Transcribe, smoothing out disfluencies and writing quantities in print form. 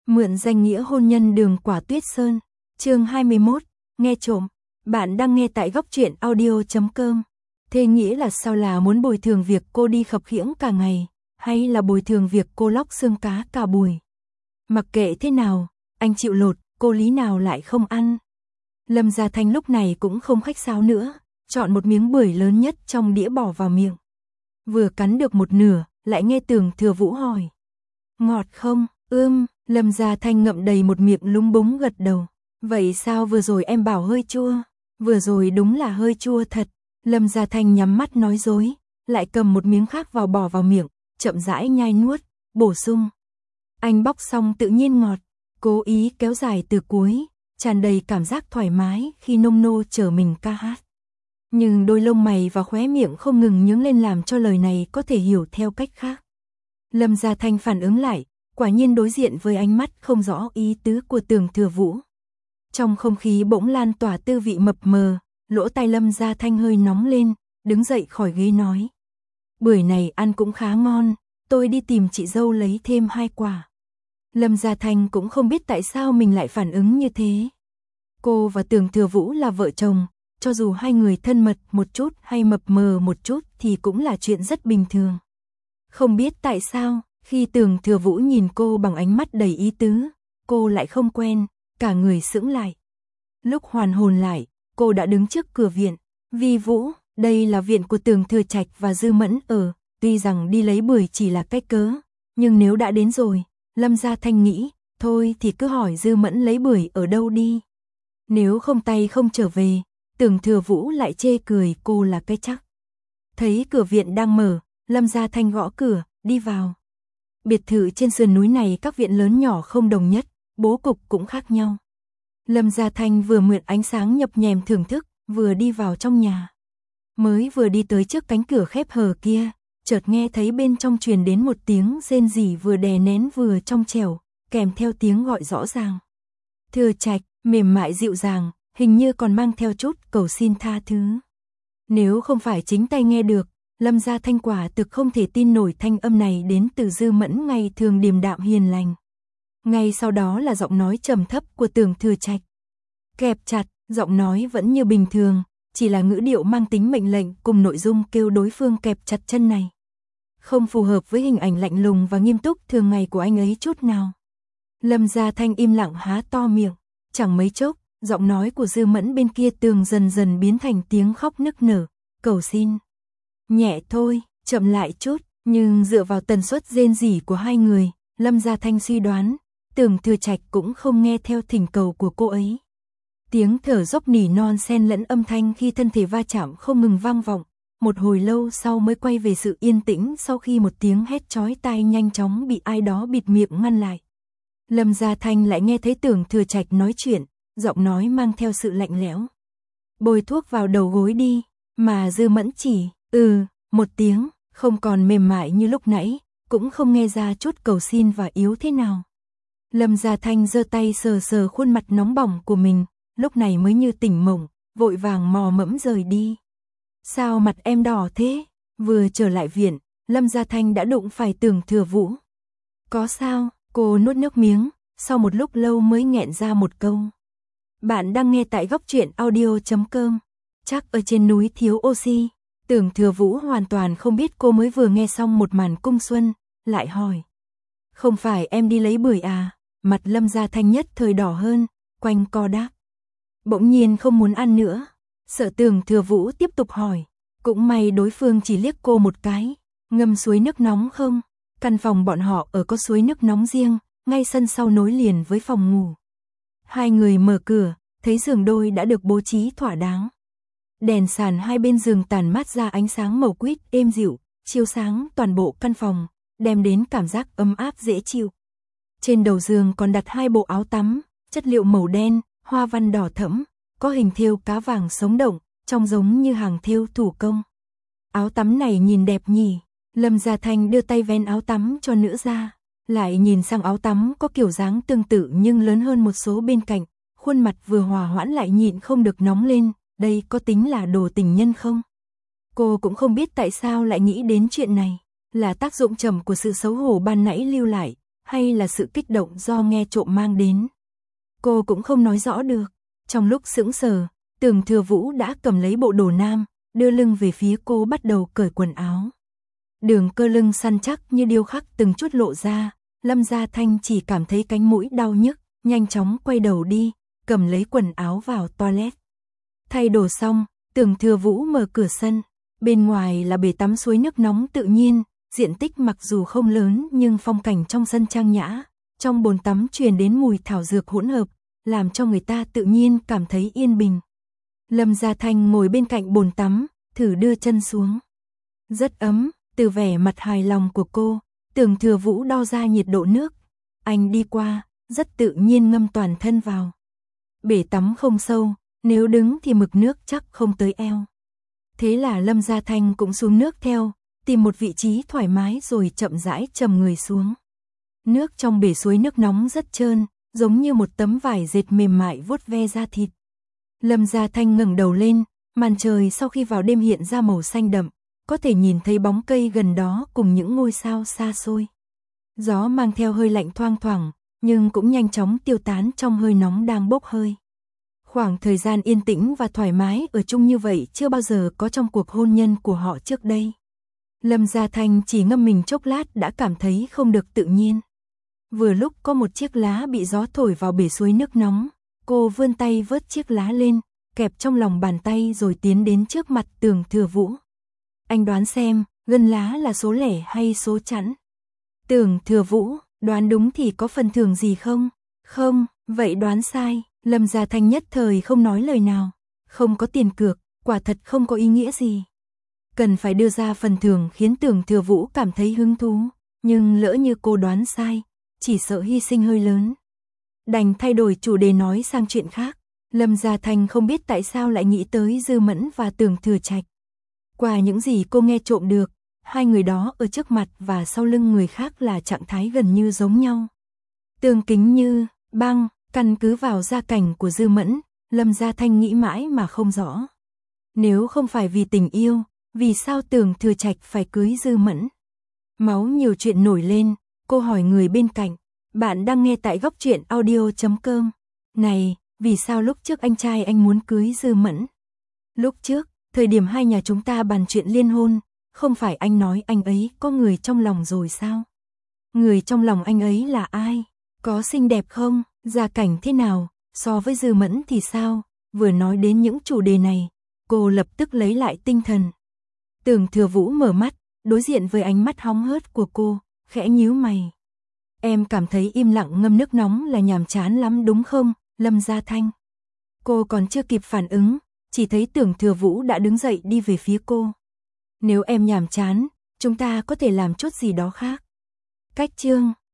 Mượn danh nghĩa hôn nhân Đường Quả Tuyết Sơn. Chương 21, nghe trộm. Bạn đang nghe tại góc truyện audio.com. Thế nghĩa là sao, là muốn bồi thường việc cô đi khập khiễng cả ngày, hay là bồi thường việc cô lóc xương cá cả buổi? Mặc kệ thế nào, anh chịu lột, cô lý nào lại không ăn. Lâm Gia Thanh lúc này cũng không khách sáo nữa, chọn một miếng bưởi lớn nhất trong đĩa bỏ vào miệng. Vừa cắn được một nửa, lại nghe Tưởng Thừa Vũ hỏi: ngọt không? Lâm Gia Thanh ngậm đầy một miệng lúng búng gật đầu. Vậy sao vừa rồi em bảo hơi chua? Vừa rồi đúng là hơi chua thật. Lâm Gia Thanh nhắm mắt nói dối, lại cầm một miếng khác bỏ vào miệng, chậm rãi nhai nuốt, bổ sung: anh bóc xong tự nhiên ngọt. Cố ý kéo dài từ cuối, tràn đầy cảm giác thoải mái khi nông nô chờ mình ca hát. Nhưng đôi lông mày và khóe miệng không ngừng nhướng lên làm cho lời này có thể hiểu theo cách khác. Lâm Gia Thanh phản ứng lại, quả nhiên đối diện với ánh mắt không rõ ý tứ của Tưởng Thừa Vũ. Trong không khí bỗng lan tỏa tư vị mập mờ, lỗ tai Lâm Gia Thanh hơi nóng lên, đứng dậy khỏi ghế nói: bưởi này ăn cũng khá ngon, tôi đi tìm chị dâu lấy thêm 2 quả. Lâm Gia Thanh cũng không biết tại sao mình lại phản ứng như thế. Cô và Tưởng Thừa Vũ là vợ chồng, cho dù hai người thân mật một chút hay mập mờ một chút thì cũng là chuyện rất bình thường. Không biết tại sao, khi Tưởng Thừa Vũ nhìn cô bằng ánh mắt đầy ý tứ, cô lại không quen, cả người sững lại. Lúc hoàn hồn lại, cô đã đứng trước cửa viện. Vi Vũ, đây là viện của Tưởng Thừa Trạch và Dư Mẫn ở, tuy rằng đi lấy bưởi chỉ là cách cớ, nhưng nếu đã đến rồi, Lâm Gia Thanh nghĩ, thôi thì cứ hỏi Dư Mẫn lấy bưởi ở đâu đi. Nếu không tay không trở về, Tưởng Thừa Vũ lại chê cười cô là cái chắc. Thấy cửa viện đang mở, Lâm Gia Thanh gõ cửa, đi vào. Biệt thự trên sườn núi này các viện lớn nhỏ không đồng nhất, bố cục cũng khác nhau. Lâm Gia Thanh vừa mượn ánh sáng nhập nhèm thưởng thức, vừa đi vào trong nhà. Mới vừa đi tới trước cánh cửa khép hờ kia, chợt nghe thấy bên trong truyền đến một tiếng rên rỉ vừa đè nén vừa trong trẻo, kèm theo tiếng gọi rõ ràng. Thừa Trạch, mềm mại dịu dàng, hình như còn mang theo chút cầu xin tha thứ. Nếu không phải chính tay nghe được, Lâm Gia Thanh quả thực không thể tin nổi thanh âm này đến từ Dư Mẫn ngày thường điềm đạm hiền lành. Ngay sau đó là giọng nói trầm thấp của Tưởng Thừa Trạch. Kẹp chặt, giọng nói vẫn như bình thường, chỉ là ngữ điệu mang tính mệnh lệnh cùng nội dung kêu đối phương kẹp chặt chân này. Không phù hợp với hình ảnh lạnh lùng và nghiêm túc thường ngày của anh ấy chút nào. Lâm Gia Thanh im lặng há to miệng, chẳng mấy chốc, giọng nói của Dư Mẫn bên kia tường dần dần biến thành tiếng khóc nức nở, cầu xin. Nhẹ thôi, chậm lại chút, nhưng dựa vào tần suất rên rỉ của hai người, Lâm Gia Thanh suy đoán, Tưởng Thừa Trạch cũng không nghe theo thỉnh cầu của cô ấy. Tiếng thở dốc nỉ non xen lẫn âm thanh khi thân thể va chạm không ngừng vang vọng, một hồi lâu sau mới quay về sự yên tĩnh sau khi một tiếng hét chói tai nhanh chóng bị ai đó bịt miệng ngăn lại. Lâm Gia Thanh lại nghe thấy Tưởng Thừa Trạch nói chuyện, giọng nói mang theo sự lạnh lẽo. Bôi thuốc vào đầu gối đi, mà Dư Mẫn chỉ, một tiếng, không còn mềm mại như lúc nãy, cũng không nghe ra chút cầu xin và yếu thế nào. Lâm Gia Thanh giơ tay sờ sờ khuôn mặt nóng bỏng của mình, lúc này mới như tỉnh mộng, vội vàng mò mẫm rời đi. Sao mặt em đỏ thế? Vừa trở lại viện, Lâm Gia Thanh đã đụng phải Tưởng Thừa Vũ. Có sao? Cô nuốt nước miếng, sau một lúc lâu mới nghẹn ra một câu. Bạn đang nghe tại góc truyện audio.com. Chắc ở trên núi thiếu oxy. Tưởng Thừa Vũ hoàn toàn không biết cô mới vừa nghe xong một màn cung xuân, lại hỏi. Không phải em đi lấy bưởi à? Mặt Lâm Gia Thanh nhất thời đỏ hơn, quanh co đáp. Bỗng nhiên không muốn ăn nữa. Sợ Tưởng Thừa Vũ tiếp tục hỏi. Cũng may đối phương chỉ liếc cô một cái. Ngâm suối nước nóng không? Căn phòng bọn họ ở có suối nước nóng riêng, ngay sân sau nối liền với phòng ngủ. Hai người mở cửa, thấy giường đôi đã được bố trí thỏa đáng. Đèn sàn hai bên giường tàn mát ra ánh sáng màu quýt êm dịu, chiếu sáng toàn bộ căn phòng, đem đến cảm giác ấm áp dễ chịu. Trên đầu giường còn đặt 2 bộ áo tắm, chất liệu màu đen, hoa văn đỏ thẫm, có hình thêu cá vàng sống động, trông giống như hàng thêu thủ công. Áo tắm này nhìn đẹp nhỉ? Lâm Gia Thanh đưa tay vén áo tắm cho nữ ra, lại nhìn sang áo tắm có kiểu dáng tương tự nhưng lớn hơn một số bên cạnh, khuôn mặt vừa hòa hoãn lại nhịn không được nóng lên, đây có tính là đồ tình nhân không? Cô cũng không biết tại sao lại nghĩ đến chuyện này, là tác dụng trầm của sự xấu hổ ban nãy lưu lại, hay là sự kích động do nghe trộm mang đến. Cô cũng không nói rõ được. Trong lúc sững sờ, Tưởng Thừa Vũ đã cầm lấy bộ đồ nam, đưa lưng về phía cô bắt đầu cởi quần áo. Đường cơ lưng săn chắc như điêu khắc từng chút lộ ra, Lâm Gia Thanh chỉ cảm thấy cánh mũi đau nhức, nhanh chóng quay đầu đi, cầm lấy quần áo vào toilet. Thay đồ xong, Tưởng Thừa Vũ mở cửa sân, bên ngoài là bể tắm suối nước nóng tự nhiên, diện tích mặc dù không lớn nhưng phong cảnh trong sân trang nhã, trong bồn tắm truyền đến mùi thảo dược hỗn hợp, làm cho người ta tự nhiên cảm thấy yên bình. Lâm Gia Thanh ngồi bên cạnh bồn tắm, thử đưa chân xuống. Rất ấm, từ vẻ mặt hài lòng của cô, Tưởng Thừa Vũ đo ra nhiệt độ nước. Anh đi qua, rất tự nhiên ngâm toàn thân vào. Bể tắm không sâu, nếu đứng thì mực nước chắc không tới eo. Thế là Lâm Gia Thanh cũng xuống nước theo, tìm một vị trí thoải mái rồi chậm rãi trầm người xuống. Nước trong bể suối nước nóng rất trơn, giống như một tấm vải dệt mềm mại vuốt ve da thịt. Lâm Gia Thanh ngẩng đầu lên, màn trời sau khi vào đêm hiện ra màu xanh đậm, có thể nhìn thấy bóng cây gần đó cùng những ngôi sao xa xôi. Gió mang theo hơi lạnh thoang thoảng, nhưng cũng nhanh chóng tiêu tán trong hơi nóng đang bốc hơi. Khoảng thời gian yên tĩnh và thoải mái ở chung như vậy chưa bao giờ có trong cuộc hôn nhân của họ trước đây. Lâm Gia Thanh chỉ ngâm mình chốc lát đã cảm thấy không được tự nhiên. Vừa lúc có một chiếc lá bị gió thổi vào bể suối nước nóng, cô vươn tay vớt chiếc lá lên, kẹp trong lòng bàn tay rồi tiến đến trước mặt Tưởng Thừa Vũ. Anh đoán xem, gân lá là số lẻ hay số chẵn? Tưởng Thừa Vũ, đoán đúng thì có phần thưởng gì không? Không, vậy đoán sai. Lâm Gia Thanh nhất thời không nói lời nào. Không có tiền cược, quả thật không có ý nghĩa gì. Cần phải đưa ra phần thưởng khiến Tưởng Thừa Vũ cảm thấy hứng thú, nhưng lỡ như cô đoán sai, chỉ sợ hy sinh hơi lớn. Đành thay đổi chủ đề nói sang chuyện khác. Lâm Gia Thanh không biết tại sao lại nghĩ tới Dư Mẫn và Tưởng Thừa Trạch. Qua những gì cô nghe trộm được, hai người đó ở trước mặt và sau lưng người khác là trạng thái gần như giống nhau. Tương kính như băng, căn cứ vào gia cảnh của Dư Mẫn, Lâm Gia Thanh nghĩ mãi mà không rõ. Nếu không phải vì tình yêu, vì sao Tưởng Thừa Trạch phải cưới Dư Mẫn? Máu nhiều chuyện nổi lên, cô hỏi người bên cạnh. Bạn đang nghe tại góc truyện audio.com. Này, vì sao lúc trước anh trai anh muốn cưới Dư Mẫn? Lúc trước, thời điểm hai nhà chúng ta bàn chuyện liên hôn, không phải anh nói anh ấy có người trong lòng rồi sao? Người trong lòng anh ấy là ai? Có xinh đẹp không? Gia cảnh thế nào? So với Dư Mẫn thì sao? Vừa nói đến những chủ đề này, cô lập tức lấy lại tinh thần. Tưởng Thừa Vũ mở mắt, đối diện với ánh mắt hóng hớt của cô, khẽ nhíu mày. Em cảm thấy im lặng ngâm nước nóng là nhàm chán lắm đúng không, Lâm Gia Thanh? Cô còn chưa kịp phản ứng, chỉ thấy Tưởng Thừa Vũ đã đứng dậy đi về phía cô. Nếu em nhàm chán, chúng ta có thể làm chút gì đó khác. Cách chương